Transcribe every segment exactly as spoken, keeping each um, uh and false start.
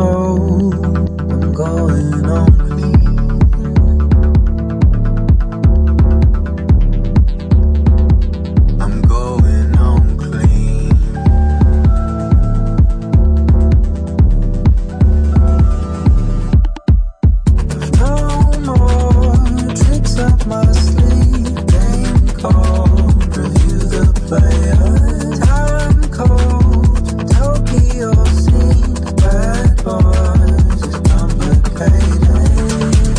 Tokyo scene, bad boys, it's complicated.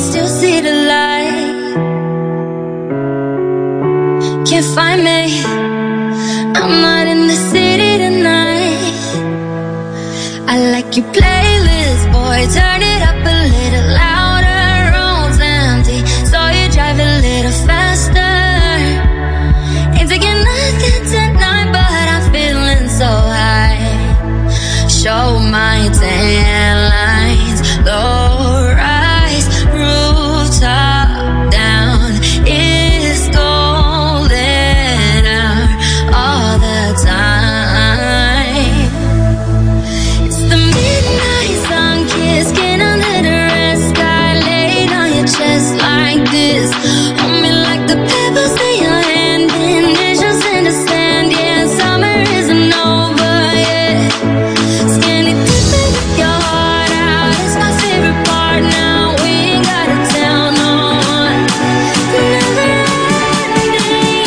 still see the light. Can't find me, I'm not in the city tonight. I like your playlist, boy, turn it up a little louder. Room's empty, so you drive a little faster. Ain't taking nothing tonight, but I'm feeling so high. Show my tan lines, low rise, rooftop down. It's golden hour all the time. It's the midnight sun kiss, skin under the red sky, laid on your chest like this. Hold me like the pebbles in your hand, initials in the sand. Yeah, summer isn't over yet. Skinny dipping with your heart out, it's my favorite part now. We ain't gotta tell no one. Never ending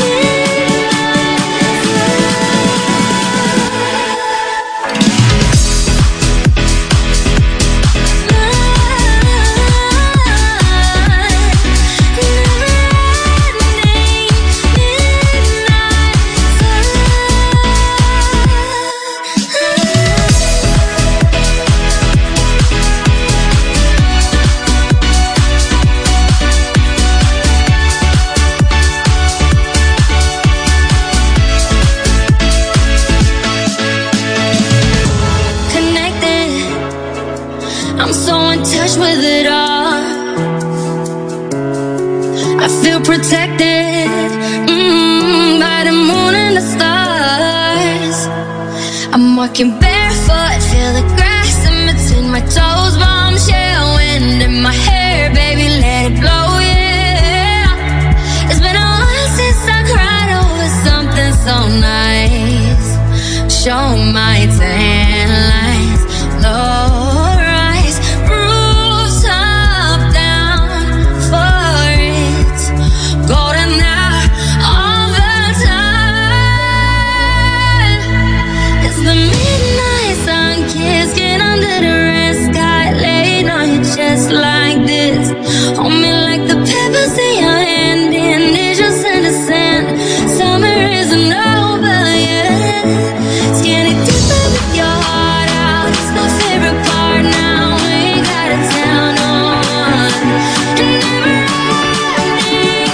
connected, I'm so in touch with it all. I feel protected, mm, by the moon and the stars. I'm walking barefoot, feel the grass in between my toes. Bombshell wind in my hair, baby, let it blow, yeah. It's been a while since I cried over something so nice. Show my tan lines, low rise, rooftop down for it. Golden hour all the time. It's the midnight sun kiss, skin under the red sky, laid on your chest like this. Hold me like the pebbles in your hand, initials in the sand. Summer isn't over yet. Skinny dipping with your heart out, it's my favorite part now. We ain't gotta tell no one. And never ending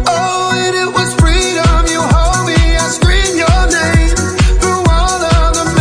Freedom, you hold me, I scream your name through all of the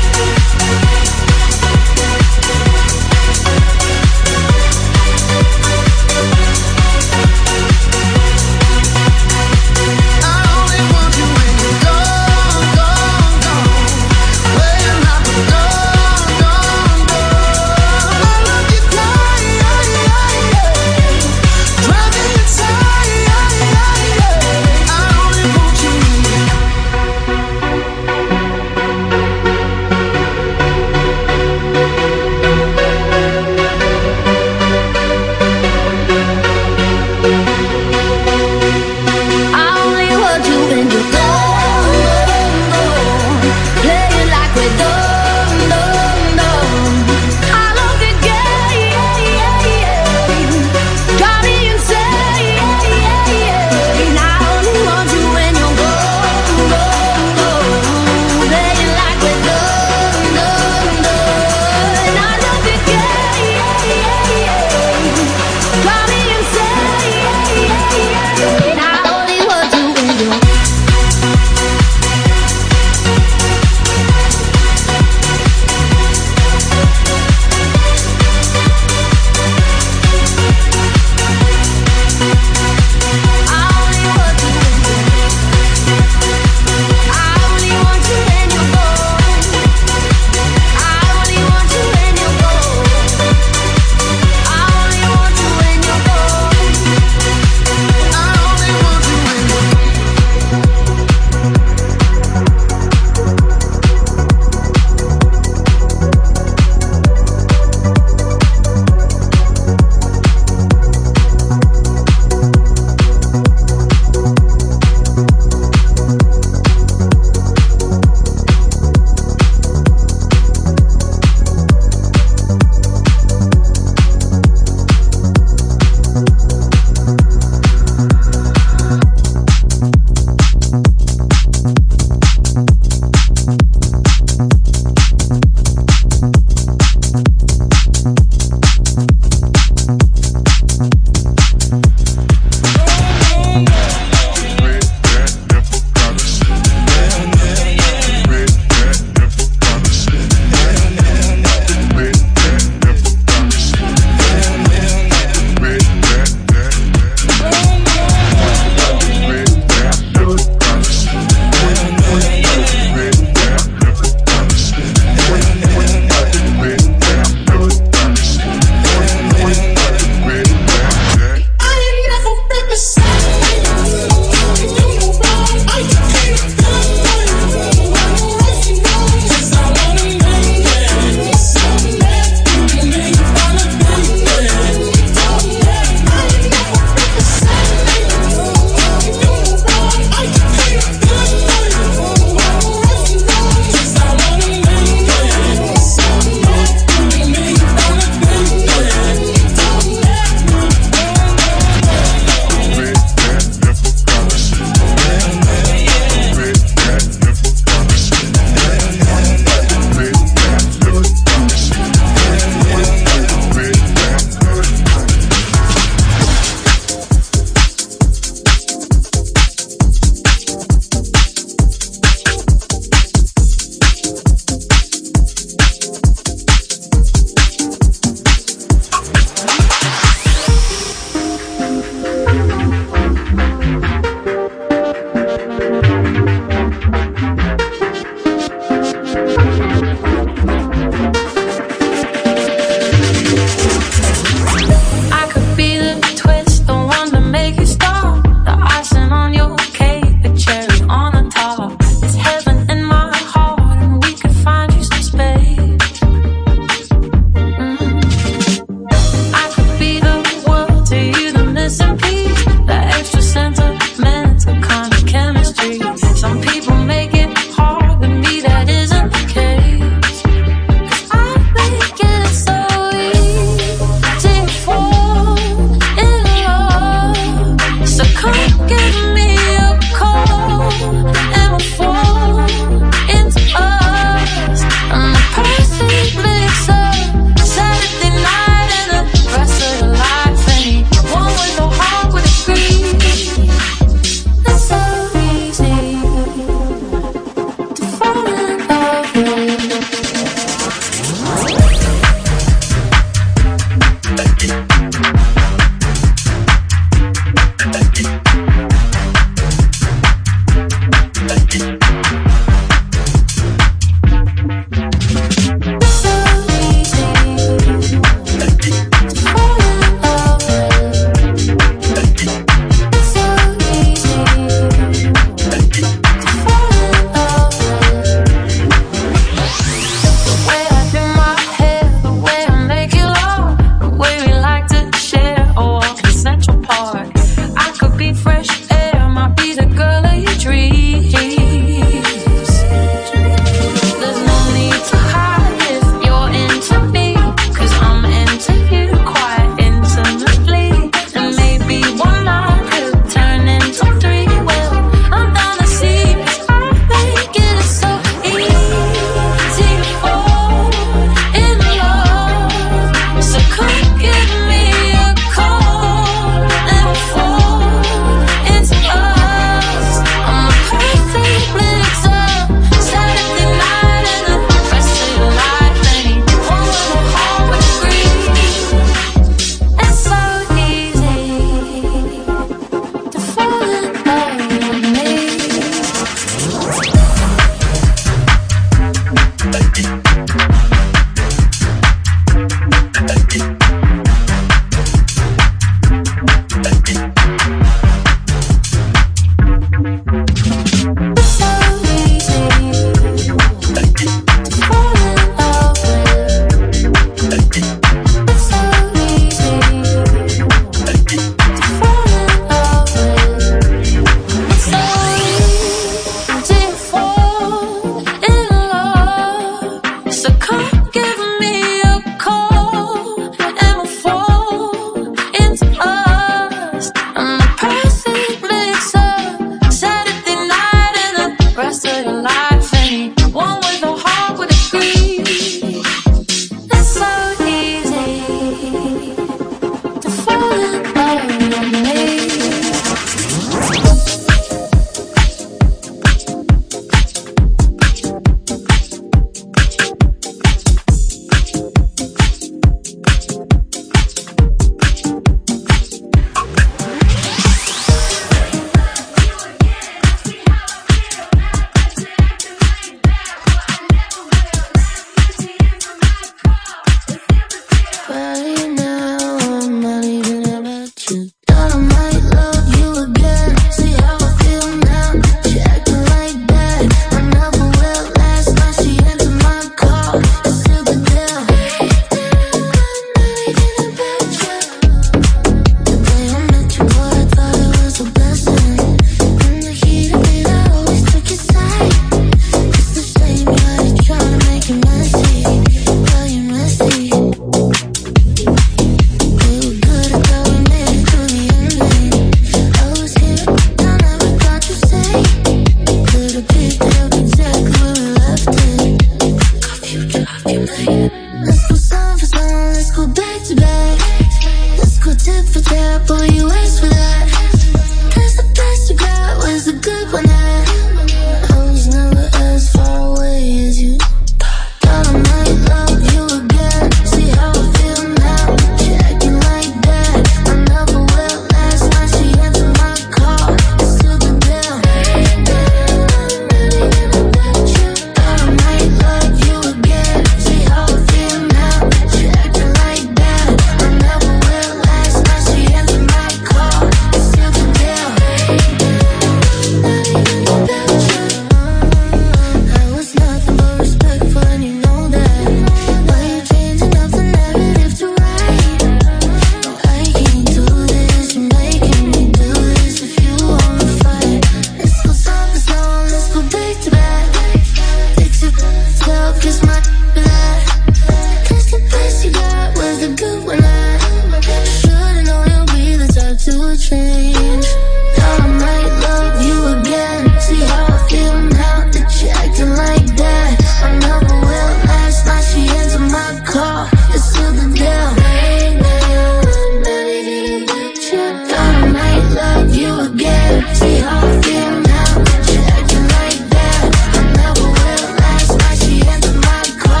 Call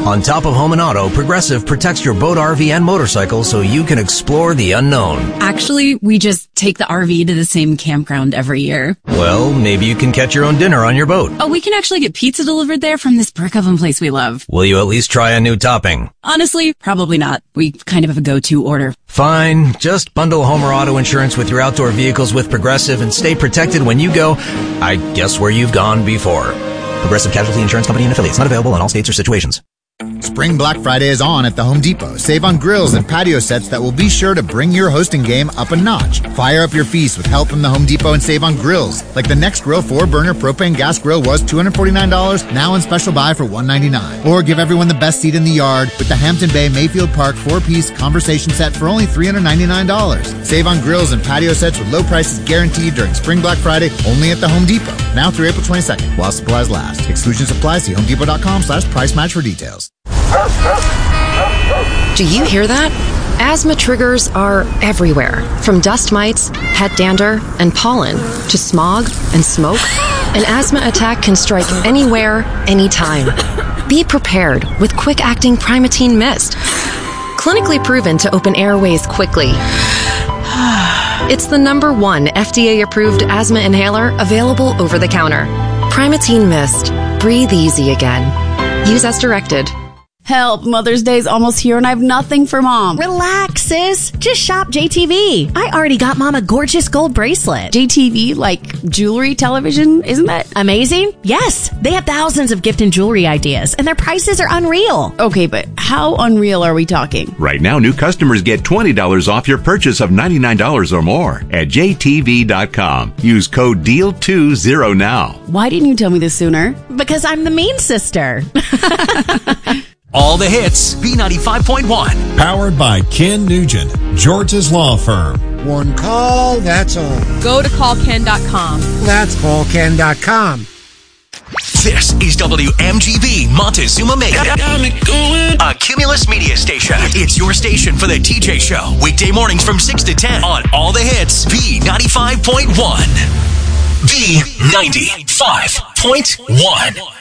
On top of home and auto, Progressive protects your boat, R V, and motorcycle so you can explore the unknown. Actually, we just take the R V to the same campground every year. Well, maybe you can catch your own dinner on your boat. Oh, we can actually get pizza delivered there from this brick oven place we love. Will you at least try a new topping? Honestly, probably not. We kind of have a go-to order. Fine. Just bundle home or auto insurance with your outdoor vehicles with Progressive and stay protected when you go, I guess, where you've gone before. Progressive Casualty Insurance Company and Affiliates. Not available in all states or situations. Spring Black Friday is on at the Home Depot. Save on grills and patio sets that will be sure to bring your hosting game up a notch. Fire up your feast with help from the Home Depot and save on grills. Like the Next Grill four burner propane gas grill was two hundred forty-nine dollars, now in special buy for one hundred ninety-nine dollars. Or give everyone the best seat in the yard with the Hampton Bay Mayfield Park four-piece conversation set for only three hundred ninety-nine dollars. Save on grills and patio sets with low prices guaranteed during Spring Black Friday only at the Home Depot. Now through April twenty-second, while supplies last. Exclusions apply. See homedepot.com slash price match for details. Do you hear that? Asthma triggers are everywhere, from dust mites, pet dander, and pollen, to smog and smoke. An asthma attack can strike anywhere, anytime. Be prepared with quick-acting Primatene Mist. Clinically proven to open airways quickly. It's the number one F D A-approved asthma inhaler available over the counter. Primatene Mist. Breathe easy again. Use as directed. Help, Mother's Day's almost here and I have nothing for Mom. Relax, sis. Just shop J T V. I already got Mom a gorgeous gold bracelet. J T V, like jewelry television, isn't that amazing? Yes. They have thousands of gift and jewelry ideas and their prices are unreal. Okay, but how unreal are we talking? Right now, new customers get twenty dollars off your purchase of ninety-nine dollars or more at J T V dot com. Use code D E A L twenty now. Why didn't you tell me this sooner? Because I'm the mean sister. All the hits, B ninety-five point one. Powered by Ken Nugent, George's Law Firm. One call, that's all. Go to call ken dot com. That's call ken dot com. This is W M G B Montezuma Mega, a Cumulus media station. It's your station for the T J Show. Weekday mornings from six to ten on All the Hits, B ninety-five point one. B ninety-five point one.